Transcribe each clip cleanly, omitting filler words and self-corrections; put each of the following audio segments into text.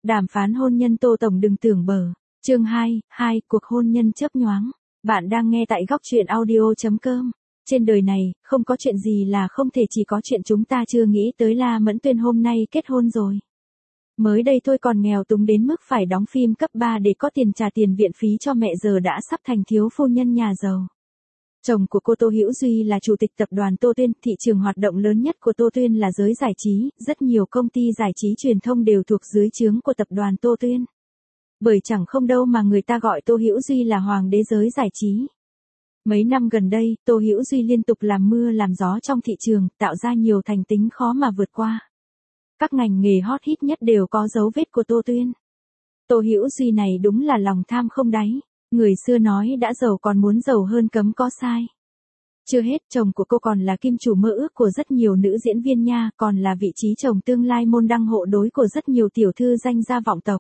Đàm phán hôn nhân Tô Tổng đừng tưởng bở. Chương 2, cuộc hôn nhân chớp nhoáng. Bạn đang nghe tại góc truyện audio.com. Trên đời này, không có chuyện gì là không thể, chỉ có chuyện chúng ta chưa nghĩ tới. La Mẫn Tuyên hôm nay kết hôn rồi. Mới đây thôi còn nghèo túng đến mức phải đóng phim cấp 3 để có tiền trả tiền viện phí cho mẹ, giờ đã sắp thành thiếu phu nhân nhà giàu. Chồng của cô Tô Hữu Duy là chủ tịch tập đoàn Tô Tuyên, thị trường hoạt động lớn nhất của Tô Tuyên là giới giải trí, rất nhiều công ty giải trí truyền thông đều thuộc dưới trướng của tập đoàn Tô Tuyên. Bởi chẳng không đâu mà người ta gọi Tô Hữu Duy là hoàng đế giới giải trí. Mấy năm gần đây, Tô Hữu Duy liên tục làm mưa làm gió trong thị trường, tạo ra nhiều thành tích khó mà vượt qua. Các ngành nghề hot hit nhất đều có dấu vết của Tô Tuyên. Tô Hữu Duy này đúng là lòng tham không đáy. Người xưa nói đã giàu còn muốn giàu hơn cấm có sai. Chưa hết, chồng của cô còn là kim chủ mơ ước của rất nhiều nữ diễn viên nha, còn là vị trí chồng tương lai môn đăng hộ đối của rất nhiều tiểu thư danh gia vọng tộc.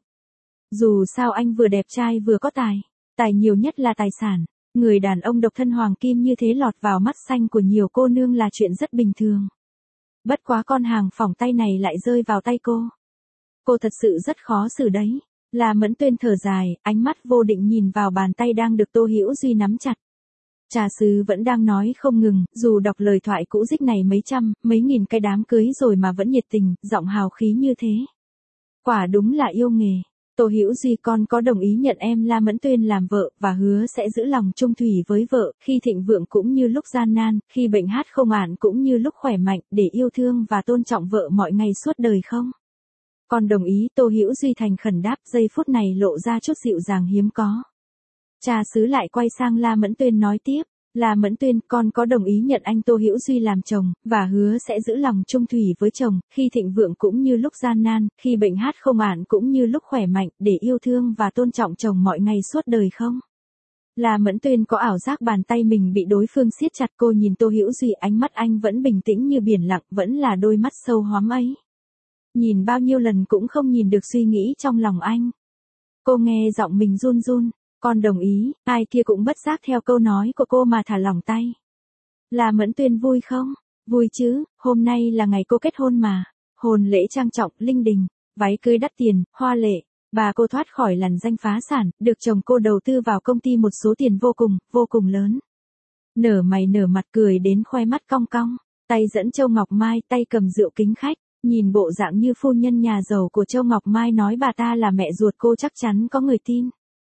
Dù sao anh vừa đẹp trai vừa có tài. Tài nhiều nhất là tài sản. Người đàn ông độc thân hoàng kim như thế lọt vào mắt xanh của nhiều cô nương là chuyện rất bình thường. Bất quá con hàng phỏng tay này lại rơi vào tay cô. Cô thật sự rất khó xử đấy. La Mẫn Tuyên thở dài, ánh mắt vô định nhìn vào bàn tay đang được Tô Hữu Duy nắm chặt. Trà sứ vẫn đang nói không ngừng, dù đọc lời thoại cũ dích này mấy trăm, mấy nghìn cái đám cưới rồi mà vẫn nhiệt tình, giọng hào khí như thế. Quả đúng là yêu nghề. Tô Hữu Duy, con có đồng ý nhận em La Mẫn Tuyên làm vợ và hứa sẽ giữ lòng chung thủy với vợ, khi thịnh vượng cũng như lúc gian nan, khi bệnh hát không ản cũng như lúc khỏe mạnh, để yêu thương và tôn trọng vợ mọi ngày suốt đời không? Con đồng ý. Tô Hữu Duy thành khẩn đáp, giây phút này lộ ra chút dịu dàng hiếm có. Trà sứ lại quay sang La Mẫn Tuyên nói tiếp, La Mẫn Tuyên, con có đồng ý nhận anh Tô Hữu Duy làm chồng, và hứa sẽ giữ lòng chung thủy với chồng, khi thịnh vượng cũng như lúc gian nan, khi bệnh hát không ản cũng như lúc khỏe mạnh, để yêu thương và tôn trọng chồng mọi ngày suốt đời không? La Mẫn Tuyên có ảo giác bàn tay mình bị đối phương siết chặt. Cô nhìn Tô Hữu Duy, ánh mắt anh vẫn bình tĩnh như biển lặng, vẫn là đôi mắt sâu hoắm ấy. Nhìn bao nhiêu lần cũng không nhìn được suy nghĩ trong lòng anh. Cô nghe giọng mình run run. Con đồng ý. Ai kia cũng bất giác theo câu nói của cô mà thả lỏng tay. La Mẫn Tuyên vui không? Vui chứ, hôm nay là ngày cô kết hôn mà. Hôn lễ trang trọng, linh đình, váy cưới đắt tiền, hoa lệ. Bà cô thoát khỏi lằn danh phá sản, được chồng cô đầu tư vào công ty một số tiền vô cùng lớn. Nở mày nở mặt cười đến khoe mắt cong cong. Tay dẫn Châu Ngọc Mai, tay cầm rượu kính khách. Nhìn bộ dạng như phu nhân nhà giàu của Châu Ngọc Mai nói bà ta là mẹ ruột cô chắc chắn có người tin.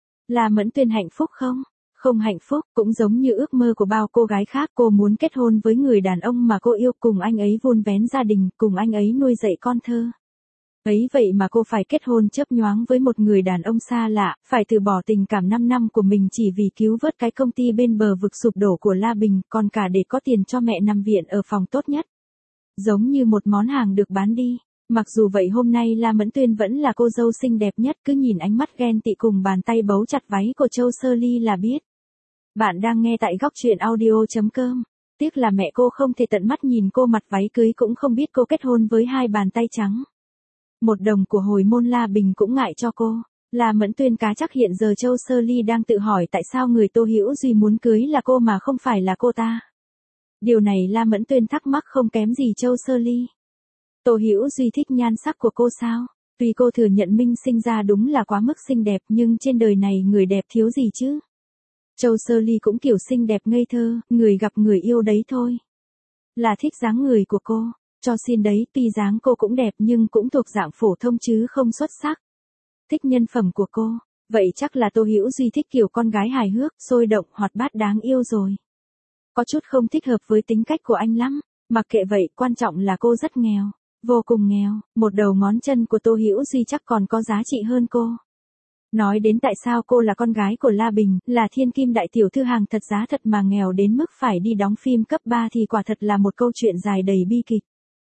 La Mẫn Tuyên hạnh phúc không? Không hạnh phúc, cũng giống như ước mơ của bao cô gái khác, cô muốn kết hôn với người đàn ông mà cô yêu, cùng anh ấy vun vén gia đình, cùng anh ấy nuôi dạy con thơ. Ấy vậy mà cô phải kết hôn chớp nhoáng với một người đàn ông xa lạ, phải từ bỏ tình cảm 5 năm của mình chỉ vì cứu vớt cái công ty bên bờ vực sụp đổ của La Bình, còn cả để có tiền cho mẹ nằm viện ở phòng tốt nhất. Giống như một món hàng được bán đi. Mặc dù vậy hôm nay La Mẫn Tuyên vẫn là cô dâu xinh đẹp nhất, cứ nhìn ánh mắt ghen tị cùng bàn tay bấu chặt váy của Châu Sơ Ly là biết. Bạn đang nghe tại góc truyện audio.com. Tiếc là mẹ cô không thể tận mắt nhìn cô mặc váy cưới, cũng không biết cô kết hôn với hai bàn tay trắng. Một đồng của hồi môn La Bình cũng ngại cho cô. La Mẫn Tuyên cá chắc hiện giờ Châu Sơ Ly đang tự hỏi tại sao người Tô Hữu Duy muốn cưới là cô mà không phải là cô ta. Điều này La Mẫn Tuyên thắc mắc không kém gì Châu Sơ Ly. Tô Hữu Duy thích nhan sắc của cô sao? Tuy cô thừa nhận mình sinh ra đúng là quá mức xinh đẹp, nhưng trên đời này người đẹp thiếu gì chứ? Châu Sơ Ly cũng kiểu xinh đẹp ngây thơ, người gặp người yêu đấy thôi. Là thích dáng người của cô, cho xin đấy, tuy dáng cô cũng đẹp nhưng cũng thuộc dạng phổ thông chứ không xuất sắc. Thích nhân phẩm của cô, vậy chắc là Tô Hữu Duy thích kiểu con gái hài hước, sôi động, hoạt bát đáng yêu rồi. Có chút không thích hợp với tính cách của anh lắm, mặc kệ vậy, quan trọng là cô rất nghèo. Vô cùng nghèo, một đầu ngón chân của Tô Hữu Duy chắc còn có giá trị hơn cô. Nói đến tại sao cô là con gái của La Bình, là thiên kim đại tiểu thư hàng thật giá thật mà nghèo đến mức phải đi đóng phim cấp 3 thì quả thật là một câu chuyện dài đầy bi kịch.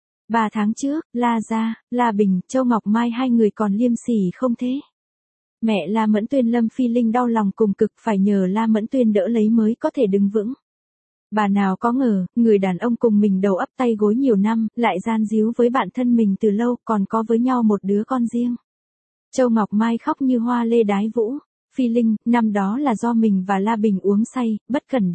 3 tháng trước, La Gia, La Bình, Châu Ngọc Mai hai người còn liêm sỉ không thế? Mẹ La Mẫn Tuyên Lâm Phi Linh đau lòng cùng cực, phải nhờ La Mẫn Tuyên đỡ lấy mới có thể đứng vững. Bà nào có ngờ, người đàn ông cùng mình đầu ấp tay gối nhiều năm, lại gian díu với bạn thân mình từ lâu, còn có với nhau một đứa con riêng. Châu Ngọc Mai khóc như hoa lê đái vũ. Phi Linh, năm đó là do mình và La Bình uống say, bất cẩn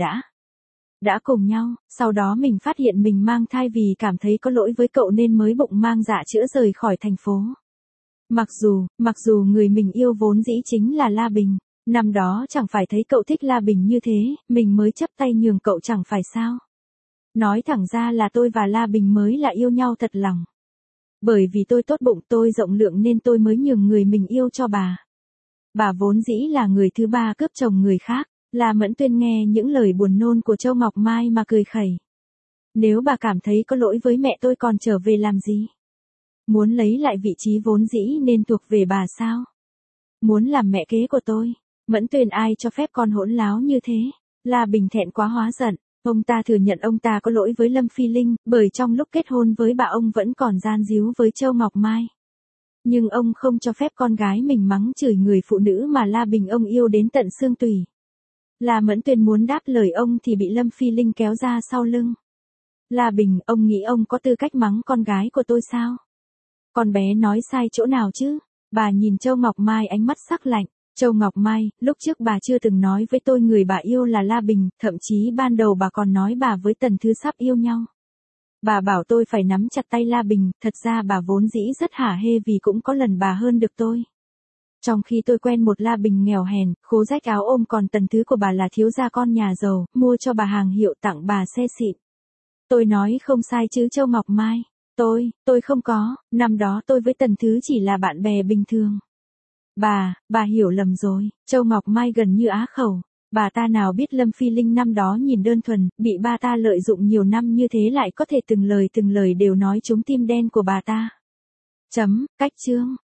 đã cùng nhau, sau đó mình phát hiện mình mang thai, vì cảm thấy có lỗi với cậu nên mới bụng mang dạ chữa rời khỏi thành phố. Mặc dù người mình yêu vốn dĩ chính là La Bình. Năm đó chẳng phải thấy cậu thích La Bình như thế, mình mới chấp tay nhường cậu chẳng phải sao. Nói thẳng ra là tôi và La Bình mới là yêu nhau thật lòng. Bởi vì tôi tốt bụng, tôi rộng lượng nên tôi mới nhường người mình yêu cho bà. Bà vốn dĩ là người thứ ba cướp chồng người khác. La Mẫn Tuyên nghe những lời buồn nôn của Châu Ngọc Mai mà cười khẩy. Nếu bà cảm thấy có lỗi với mẹ tôi còn trở về làm gì? Muốn lấy lại vị trí vốn dĩ nên thuộc về bà sao? Muốn làm mẹ kế của tôi? Mẫn Tuyên, ai cho phép con hỗn láo như thế? La Bình thẹn quá hóa giận. Ông ta thừa nhận ông ta có lỗi với Lâm Phi Linh, bởi trong lúc kết hôn với bà ông vẫn còn gian díu với Châu Ngọc Mai. Nhưng ông không cho phép con gái mình mắng chửi người phụ nữ mà La Bình ông yêu đến tận xương tủy. La Mẫn Tuyên muốn đáp lời ông thì bị Lâm Phi Linh kéo ra sau lưng. La Bình, ông nghĩ ông có tư cách mắng con gái của tôi sao? Con bé nói sai chỗ nào chứ? Bà nhìn Châu Ngọc Mai ánh mắt sắc lạnh. Châu Ngọc Mai, lúc trước bà chưa từng nói với tôi người bà yêu là La Bình, thậm chí ban đầu bà còn nói bà với Tần Thứ sắp yêu nhau. Bà bảo tôi phải nắm chặt tay La Bình, thật ra bà vốn dĩ rất hả hê vì cũng có lần bà hơn được tôi. Trong khi tôi quen một La Bình nghèo hèn, khố rách áo ôm, còn Tần Thứ của bà là thiếu gia con nhà giàu, mua cho bà hàng hiệu, tặng bà xe xịn. Tôi nói không sai chứ Châu Ngọc Mai. Tôi không có, năm đó tôi với Tần Thứ chỉ là bạn bè bình thường. Bà hiểu lầm rồi. Châu Ngọc Mai gần như á khẩu. Bà ta nào biết Lâm Phi Linh năm đó nhìn đơn thuần, bị bà ta lợi dụng nhiều năm như thế lại có thể từng lời đều nói trúng tim đen của bà ta. Cách chương.